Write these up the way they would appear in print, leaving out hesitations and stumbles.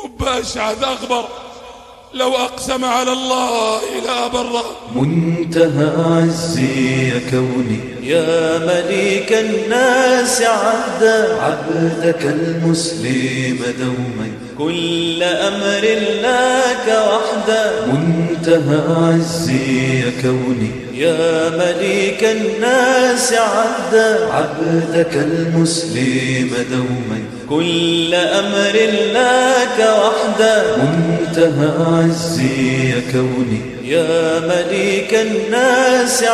رب أشعث أغبر لو أقسم على الله لأبره. منتهى عزي يا كوني يا مليك الناس عبدك المسلم دوما كل أمر لك وحده. منتهى عزي يا كوني يا مليك الناس عبدك المسلم دوما كل أمر لك وحده. منتهى عزي يا كوني يا مليك الناس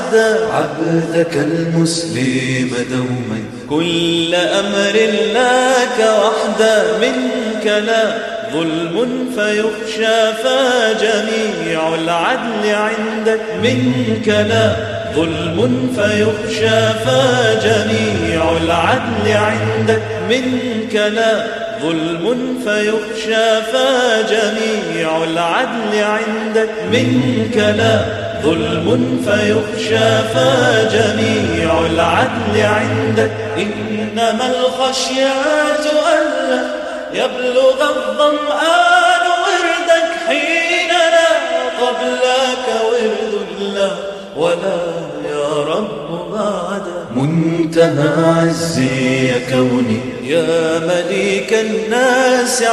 عبدك المسلم دوما كل أمر لك وحده. منك لا ظلم فيخشى فجميع العدل عندك. منك لا ظلم فيخشى فجميع العدل عندك. منك لا ظلم فيخشى فجميع العدل عندك. منك لا ظلم فيخشى فجميع العدل عندك. إنما الخشيات ألا يبلغ الظمآن وردك حين لا قبلك ورد الله ولا يا رب بعده. منتهى عزي يا كوني يا مليك الناس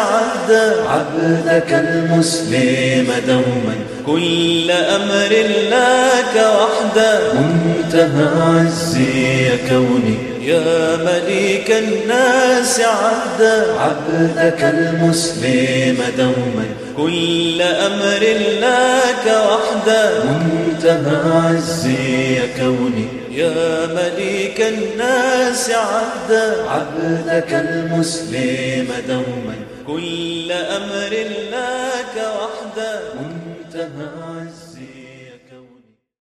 عبدك المسلم دوما كل أمر لك وحده. منتهى عزي يا كوني يا مليك الناس عبدك المسلم دوما كل أمر لك وحده. منتهى عزي يا كوني يا مليك الناس عبدك المسلم دوما كل أمر لك وحده. منتهى عزي